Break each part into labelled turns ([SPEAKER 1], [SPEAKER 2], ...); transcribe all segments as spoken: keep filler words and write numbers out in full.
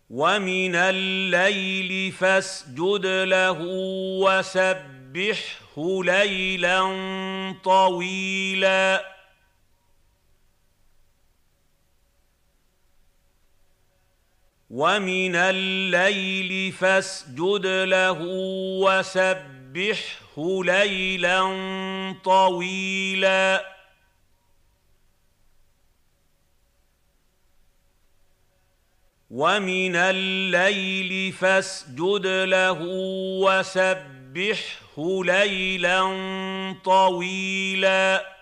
[SPEAKER 1] وَمِنَ اللَّيْلِ فَاسْجُدْ لَهُ وَسَبِّحْهُ لَيْلًا طَوِيلًا وَمِنَ اللَّيْلِ فَاسْجُدْ لَهُ وَسَبِّحْهُ لَيْلًا طَوِيلًا وَمِنَ اللَّيْلِ فَاسْجُدْ لَهُ وَسَبِّحْهُ لَيْلًا طَوِيلًا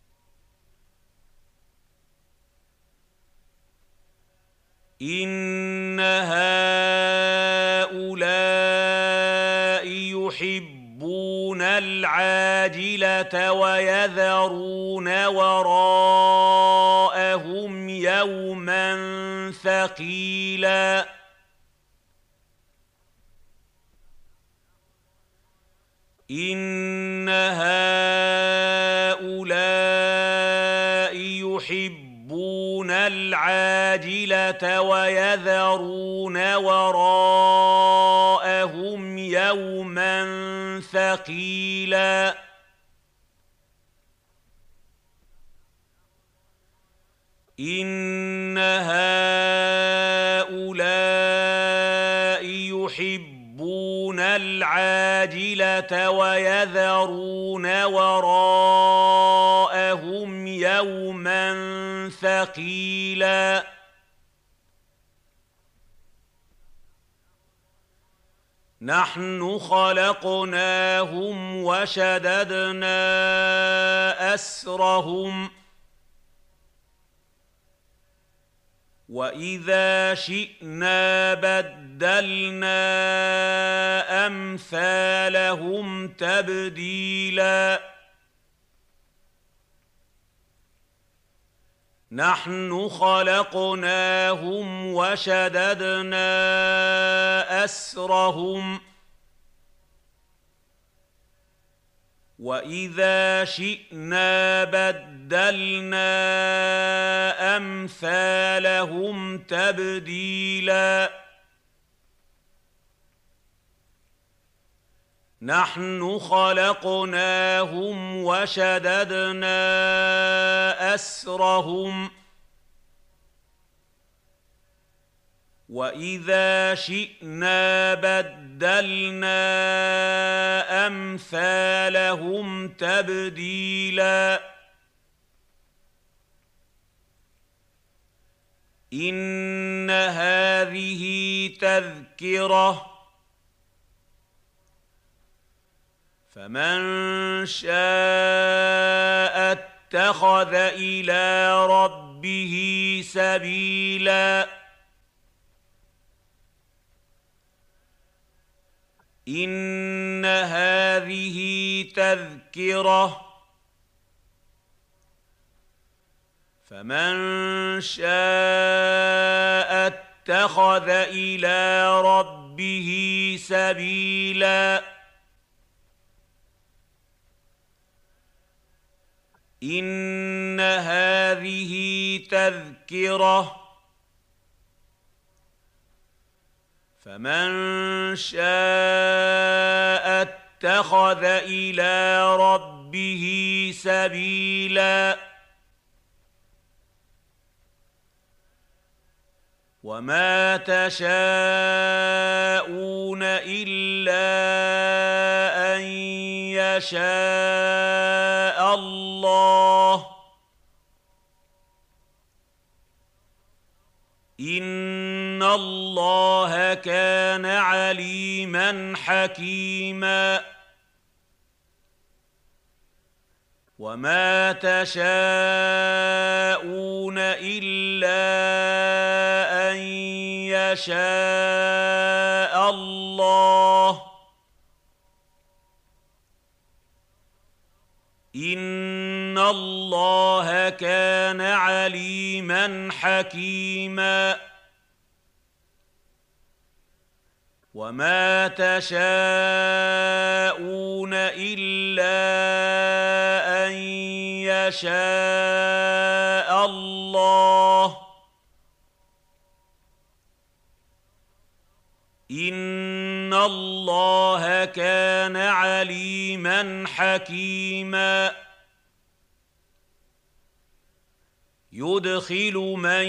[SPEAKER 1] إِنَّ هَٰؤُلَاءِ يُحِبُّونَ الْعَاجِلَةَ وَيَذَرُونَ وَرَاءَهُمْ يَوْمًا ثَقِيلًا إِنَّ هَٰؤُلَاءِ يُحِبُّونَ الْعَاجِلَةَ وَيَذَرُونَ وَرَاءَهُمْ يَوْمًا ثَقِيلًا إِنَّ هَٰؤُلَاءِ يُحِبُّونَ الْعَاجِلَةَ وَيَذَرُونَ وَرَاءَهُمْ يَوْمًا ثَقِيلًا نَحْنُ خَلَقْنَاهُمْ وَشَدَدْنَا أَسْرَهُمْ وَإِذَا شِئْنَا بَدَّلْنَا أَمْثَالَهُمْ تَبْدِيلًا نَحْنُ خَلَقْنَاهُمْ وَشَدَدْنَا أَسْرَهُمْ وَإِذَا شِئْنَا بَدَّلْنَا أَمْثَالَهُمْ تَبْدِيلًا نَحْنُ خَلَقْنَاهُمْ وَشَدَدْنَا أَسْرَهُمْ وَإِذَا شِئْنَا بَدَّلْنَا أَمْثَالَهُمْ تَبْدِيلًا إِنَّ هَٰذِهِ تَذْكِرَةٌ فَمَن شَاءَ اتَّخَذَ إِلَىٰ رَبِّهِ سَبِيلًا إِنَّ هَٰذِهِ تَذْكِرَةٌ فَمَن شَاءَ اتَّخَذَ إِلَىٰ رَبِّهِ سَبِيلًا إِنَّ هَٰذِهِ تَذْكِرَةٌ فَمَن شَاءَ اتَّخَذَ إِلَىٰ رَبِّهِ سَبِيلًا وَمَا تَشَاءُونَ إِلَّا أَن يَشَاءَ اللَّهُ إِنَّ اللَّهَ كَانَ عَلِيمًا حَكِيمًا وَمَا تَشَاءُونَ إِلَّا أَن يَشَاءَ اللَّهُ إِنَّ اللَّهَ كَانَ عَلِيمًا حَكِيمًا وَمَا تَشَاءُونَ إِلَّا أَن يَشَاءَ اللَّهُ إِنَّ اللَّهَ كَانَ عَلِيمًا حَكِيمًا يُدْخِلُ مَن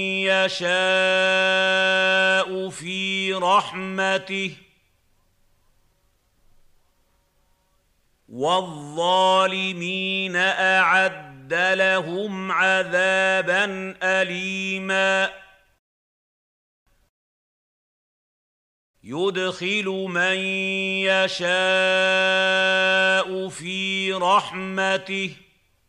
[SPEAKER 1] يَشَاءُ فِي رَحْمَتِهِ وَالظَّالِمِينَ أَعَدَّ لَهُمْ عَذَابًا أَلِيمًا يُدْخِلُ مَن يَشَاءُ فِي رَحْمَتِهِ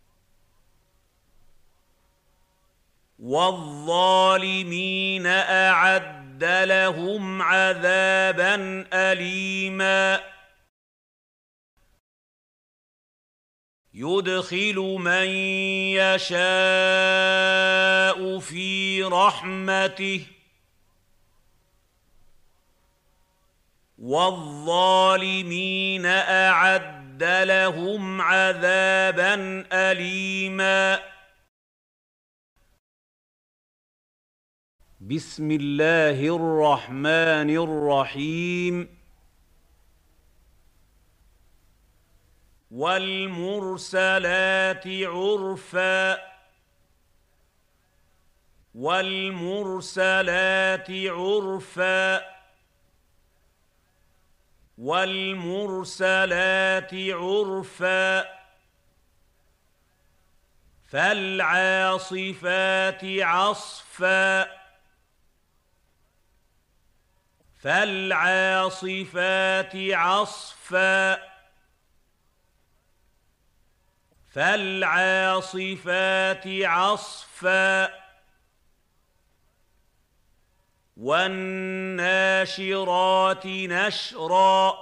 [SPEAKER 1] وَالظَّالِمِينَ أَعَدَّ لَهُمْ عَذَابًا أَلِيمًا يُدْخِلُ مَن يَشَاءُ فِي رَحْمَتِهِ وَالظَّالِمِينَ أَعَدَّ لَهُمْ عَذَابًا أَلِيمًا بسم الله الرحمن الرحيم والمرسلات عرفا والمرسلات عرفا والمرسلات عرفا فالعاصفات عصفا فالعاصفات عصفا فالعاصفات عصفا والناشرات نشرا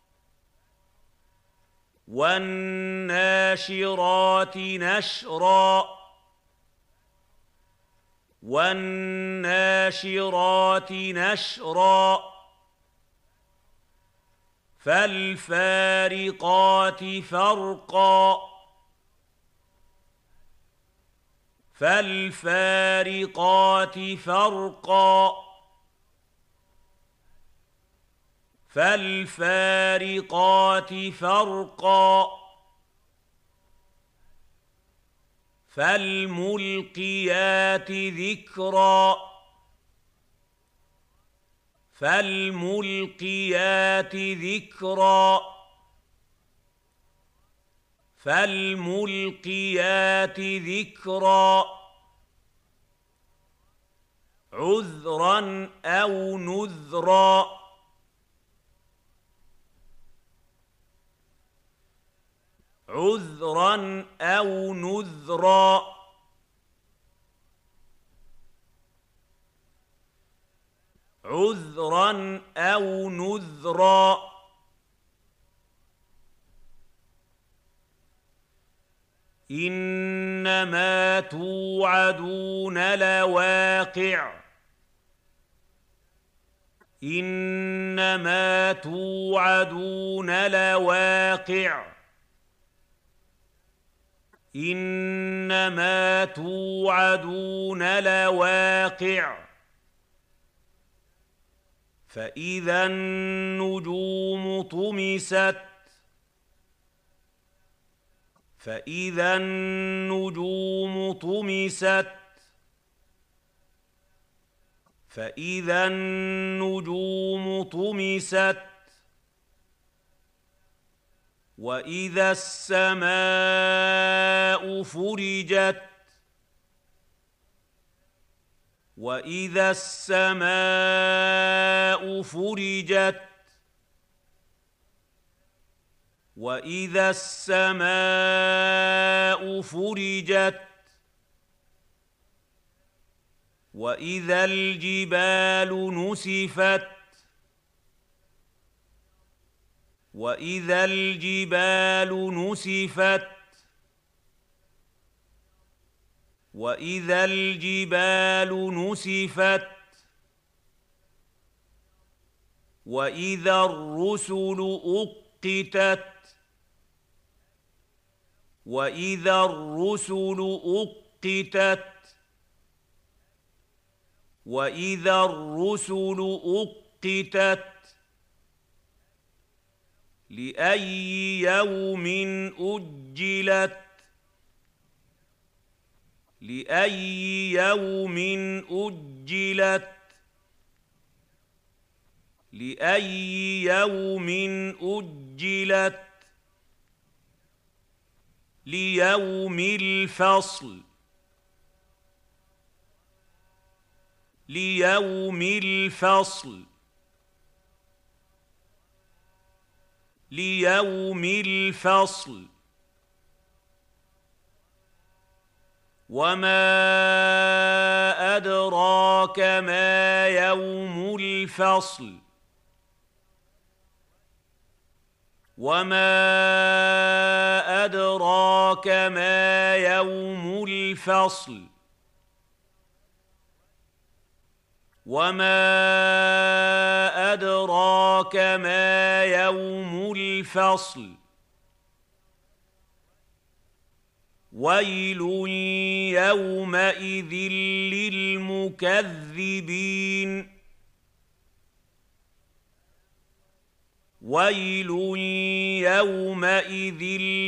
[SPEAKER 1] والناشرات نشرا والناشرات نشرا فالفارقات فرقا فالفارقات فرقا فالفارقات فرقا فالملقيات ذكرا فالملقيات ذكرا فالملقيات ذكرا عذرا أو نذرا عذرا أو نذرا عذرا أو نذرا إنما توعدون لواقع إنما توعدون لواقع إنما توعدون لواقع فإذا النجوم طمست فإذا النجوم طمست فإذا النجوم طمست وإذا السماء فرجت وإذا السماء فرجت وإذا السماء فرجت وإذا الجبال نسفت وإذا الجبال نسفت وإذا الجبال نسفت وإذا الرسل أقتت وإذا الرسل أقتت وإذا الرسل أُقِّتَتْ لأي يوم أجلت لأي يوم أجلت لأي يوم أجلت ليوم الفصل ليوم الفصل ليوم الفصل وما أدراك ما يوم الفصل وما أدراك ما يوم الفصل وما أدراك ما يوم الفصل ويل يومئذ للمكذبين ويل يومئذ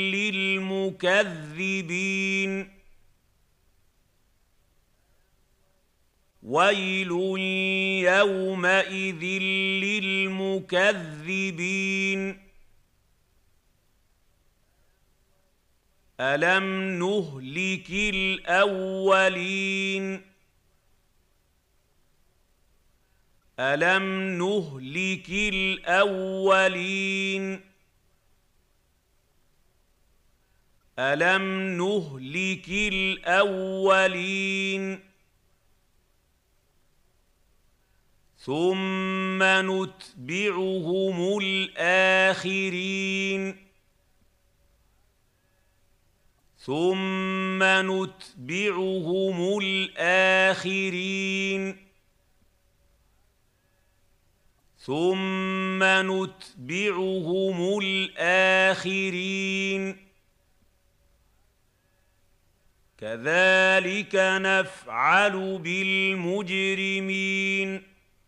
[SPEAKER 1] للمكذبين ويل يومئذ للمكذبين ألم نهلك الأولين ألم نهلك الأولين ألم نهلك الأولين ثم نتبعهم الآخرين ثم نتبعهم الآخرين ثم نتبعهم الآخرين كذلك نفعل بالمجرمين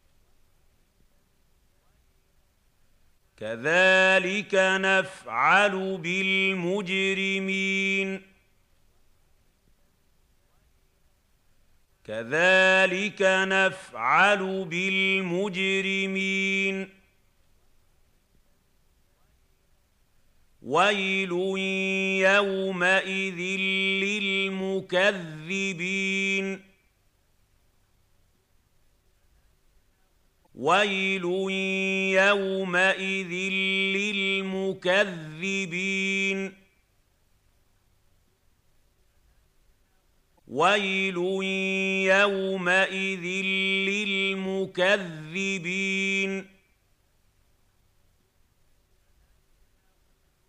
[SPEAKER 1] كذلك نفعل بالمجرمين كذلك نفعل بالمجرمين ويل يومئذ للمكذبين ويل يومئذ للمكذبين ويل يومئذ للمكذبين